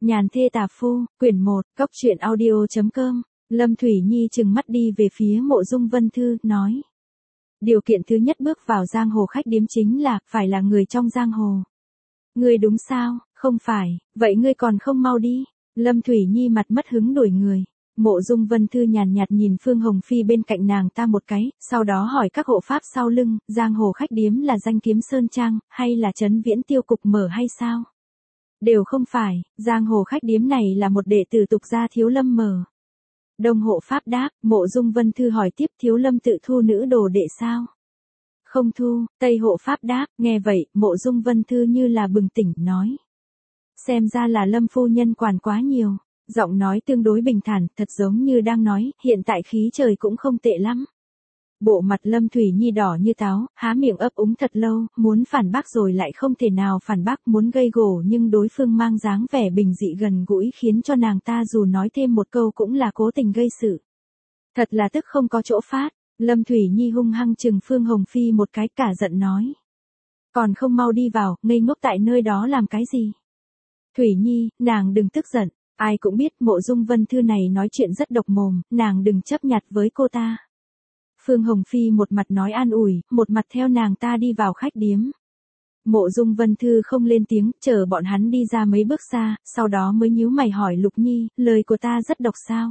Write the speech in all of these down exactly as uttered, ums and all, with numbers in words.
Nhàn thê tà phu, quyển một, cốc truyện audio chấm com. Lâm Thủy Nhi trừng mắt đi về phía Mộ Dung Vân Thư, nói. Điều kiện thứ nhất bước vào giang hồ khách điếm chính là, phải là người trong giang hồ. Ngươi đúng sao, không phải, vậy ngươi còn không mau đi. Lâm Thủy Nhi mặt mất hứng đuổi người. Mộ Dung Vân Thư nhàn nhạt nhìn Phương Hồng Phi bên cạnh nàng ta một cái, sau đó hỏi các hộ pháp sau lưng, giang hồ khách điếm là Danh Kiếm Sơn Trang, hay là Trấn Viễn Tiêu Cục mở hay sao? Đều không phải, giang hồ khách điếm này là một đệ tử Tục gia Thiếu Lâm mở. Đông hộ pháp đáp. Mộ Dung Vân Thư hỏi tiếp, Thiếu Lâm tự thu nữ đồ đệ sao? Không thu. Tây hộ pháp đáp. Nghe vậy, Mộ Dung Vân Thư như là bừng tỉnh, nói. Xem ra là Lâm phu nhân quản quá nhiều. Giọng nói tương đối bình thản, thật giống như đang nói, hiện tại khí trời cũng không tệ lắm. Bộ mặt Lâm Thủy Nhi đỏ như táo, há miệng ấp úng thật lâu, muốn phản bác rồi lại không thể nào phản bác, muốn gây gổ nhưng đối phương mang dáng vẻ bình dị gần gũi khiến cho nàng ta dù nói thêm một câu cũng là cố tình gây sự. Thật là tức không có chỗ phát. Lâm Thủy Nhi hung hăng trừng Phương Hồng Phi một cái, cả giận nói. Còn không mau đi vào, ngây ngốc tại nơi đó làm cái gì? Thủy Nhi, nàng đừng tức giận. Ai cũng biết Mộ Dung Vân Thư này nói chuyện rất độc mồm, nàng đừng chấp nhặt với cô ta. Phương Hồng Phi một mặt nói an ủi, một mặt theo nàng ta đi vào khách điếm. Mộ Dung Vân Thư không lên tiếng, chờ bọn hắn đi ra mấy bước xa, sau đó mới nhíu mày hỏi Lục Nhi, lời của ta rất độc sao?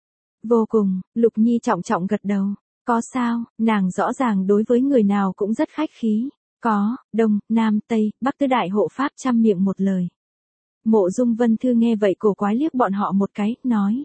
Vô cùng. Lục Nhi trọng trọng gật đầu. Có sao, nàng rõ ràng đối với người nào cũng rất khách khí. Có. Đông, Nam, Tây, Bắc tứ đại hộ pháp trăm miệng một lời. Mộ Dung Vân Thư nghe vậy cổ quái liếc bọn họ một cái, nói.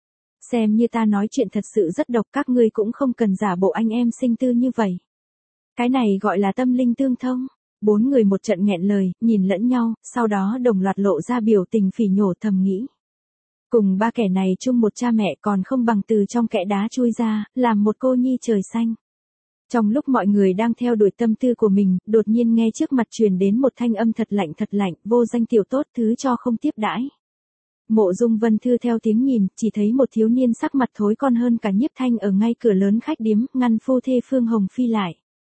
Xem như ta nói chuyện thật sự rất độc, các ngươi cũng không cần giả bộ anh em sinh tư như vậy. Cái này gọi là tâm linh tương thông. Bốn người một trận nghẹn lời, nhìn lẫn nhau, sau đó đồng loạt lộ ra biểu tình phỉ nhổ, thầm nghĩ. Cùng ba kẻ này chung một cha mẹ còn không bằng từ trong kẽ đá chui ra, làm một cô nhi trời xanh. Trong lúc mọi người đang theo đuổi tâm tư của mình, đột nhiên nghe trước mặt truyền đến một thanh âm thật lạnh thật lạnh, vô danh tiểu tốt thứ cho không tiếp đãi. Mộ Dung Vân Thư theo tiếng nhìn, chỉ thấy một thiếu niên sắc mặt thối con hơn cả Nhiếp Thanh ở ngay cửa lớn khách điếm, ngăn phu thê Phương Hồng Phi lại.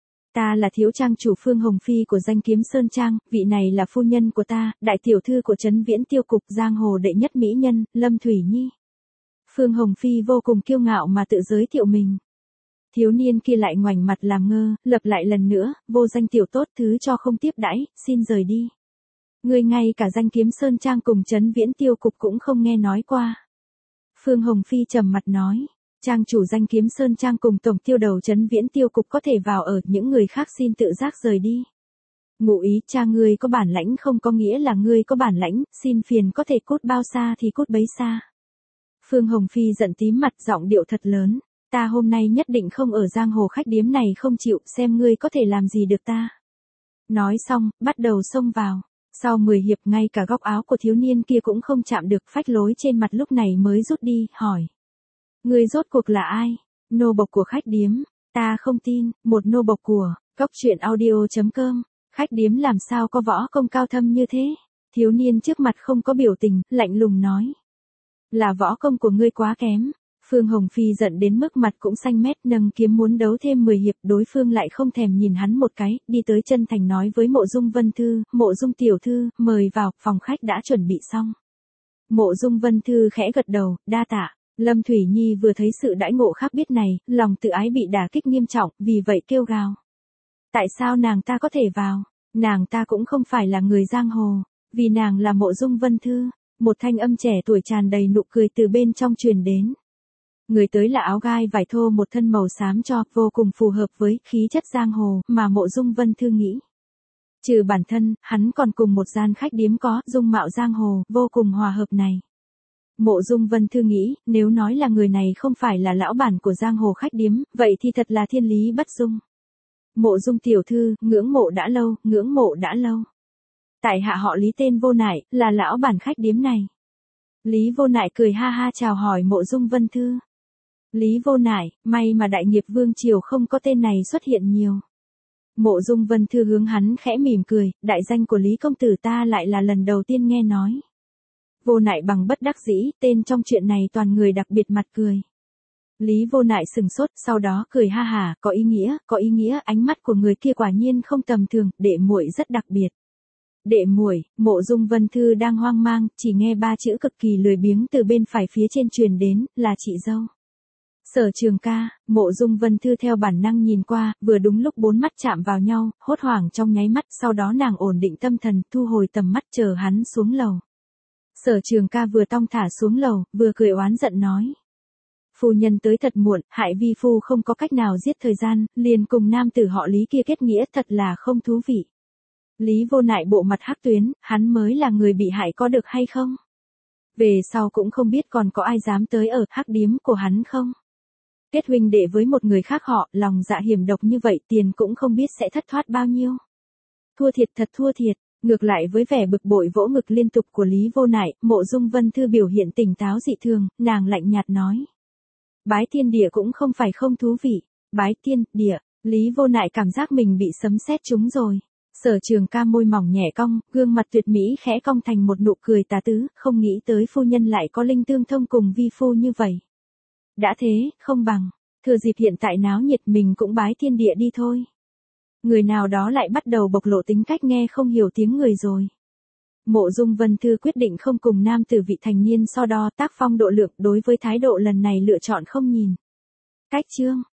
Ta là thiếu trang chủ Phương Hồng Phi của Danh Kiếm Sơn Trang, vị này là phu nhân của ta, đại tiểu thư của Trấn Viễn Tiêu Cục, giang hồ đệ nhất mỹ nhân, Lâm Thủy Nhi. Phương Hồng Phi vô cùng kiêu ngạo mà tự giới thiệu mình. Thiếu niên kia lại ngoảnh mặt làm ngơ, lặp lại lần nữa, vô danh tiểu tốt thứ cho không tiếp đãi, xin rời đi. Ngươi ngay cả Danh Kiếm Sơn Trang cùng Trấn Viễn Tiêu Cục cũng không nghe nói qua. Phương Hồng Phi trầm mặt nói, trang chủ Danh Kiếm Sơn Trang cùng tổng tiêu đầu Trấn Viễn Tiêu Cục có thể vào ở, những người khác xin tự giác rời đi. Ngụ ý cha ngươi có bản lãnh không có nghĩa là ngươi có bản lãnh, xin phiền có thể cút bao xa thì cút bấy xa. Phương Hồng Phi giận tím mặt, giọng điệu thật lớn, ta hôm nay nhất định không ở giang hồ khách điếm này không chịu, xem ngươi có thể làm gì được ta. Nói xong, bắt đầu xông vào. Sau mười hiệp ngay cả góc áo của thiếu niên kia cũng không chạm được, phách lối trên mặt lúc này mới rút đi, hỏi. Ngươi rốt cuộc là ai? Nô bộc của khách điếm. Ta không tin, một nô bộc của, cốc truyện audio chấm com. Khách điếm làm sao có võ công cao thâm như thế? Thiếu niên trước mặt không có biểu tình, lạnh lùng nói. Là võ công của ngươi quá kém. Phương Hồng Phi giận đến mức mặt cũng xanh mét, nâng kiếm muốn đấu thêm mười hiệp, đối phương lại không thèm nhìn hắn một cái, đi tới chân thành nói với Mộ Dung Vân Thư, Mộ Dung tiểu thư, mời vào, phòng khách đã chuẩn bị xong. Mộ Dung Vân Thư khẽ gật đầu, đa tạ. Lâm Thủy Nhi vừa thấy sự đãi ngộ khác biết này, lòng tự ái bị đả kích nghiêm trọng, vì vậy kêu gào. Tại sao nàng ta có thể vào? Nàng ta cũng không phải là người giang hồ, vì nàng là Mộ Dung Vân Thư. Một thanh âm trẻ tuổi tràn đầy nụ cười từ bên trong truyền đến. Người tới là áo gai vải thô một thân màu xám cho, vô cùng phù hợp với khí chất giang hồ mà Mộ Dung Vân Thư nghĩ. Trừ bản thân, hắn còn cùng một gian khách điếm có dung mạo giang hồ, vô cùng hòa hợp này. Mộ Dung Vân Thư nghĩ, nếu nói là người này không phải là lão bản của giang hồ khách điếm, vậy thì thật là thiên lý bất dung. Mộ Dung tiểu thư, ngưỡng mộ đã lâu, ngưỡng mộ đã lâu. Tại hạ họ Lý tên Vô Nại, là lão bản khách điếm này. Lý Vô Nại cười ha ha chào hỏi Mộ Dung Vân Thư. Lý Vô Nại, may mà đại nghiệp vương triều không có tên này xuất hiện nhiều. Mộ Dung Vân Thư hướng hắn khẽ mỉm cười, đại danh của Lý công tử ta lại là lần đầu tiên nghe nói. Vô Nại bằng bất đắc dĩ, tên trong chuyện này toàn người đặc biệt mặt cười. Lý Vô Nại sừng sốt, sau đó cười ha hả, có ý nghĩa, có ý nghĩa, ánh mắt của người kia quả nhiên không tầm thường, đệ muội rất đặc biệt. Đệ muội, Mộ Dung Vân Thư đang hoang mang, chỉ nghe ba chữ cực kỳ lười biếng từ bên phải phía trên truyền đến, là chị dâu. Sở Trường ca, Mộ Dung Vân Thư theo bản năng nhìn qua, vừa đúng lúc bốn mắt chạm vào nhau, hốt hoảng trong nháy mắt, sau đó nàng ổn định tâm thần, thu hồi tầm mắt chờ hắn xuống lầu. Sở Trường ca vừa tong thả xuống lầu, vừa cười oán giận nói. Phu nhân tới thật muộn, hại vi phu không có cách nào giết thời gian, liền cùng nam tử họ Lý kia kết nghĩa, thật là không thú vị. Lý Vô Nại bộ mặt hắc tuyến, hắn mới là người bị hại có được hay không? Về sau cũng không biết còn có ai dám tới ở hắc điếm của hắn không? Kết huynh đệ với một người khác họ, lòng dạ hiểm độc như vậy, tiền cũng không biết sẽ thất thoát bao nhiêu. Thua thiệt thật thua thiệt, ngược lại với vẻ bực bội vỗ ngực liên tục của Lý Vô Nại, Mộ Dung Vân Thư biểu hiện tỉnh táo dị thường, nàng lạnh nhạt nói. Bái tiên địa cũng không phải không thú vị, bái tiên, địa, Lý Vô Nại cảm giác mình bị sấm sét trúng rồi. Sở Trường ca môi mỏng nhẹ cong, gương mặt tuyệt mỹ khẽ cong thành một nụ cười tà tứ, không nghĩ tới phu nhân lại có linh tương thông cùng vi phu như vậy. Đã thế, không bằng, thừa dịp hiện tại náo nhiệt mình cũng bái thiên địa đi thôi. Người nào đó lại bắt đầu bộc lộ tính cách nghe không hiểu tiếng người rồi. Mộ Dung Vân Thư quyết định không cùng nam tử vị thành niên so đo, tác phong độ lượng, đối với thái độ lần này lựa chọn không nhìn cách chương.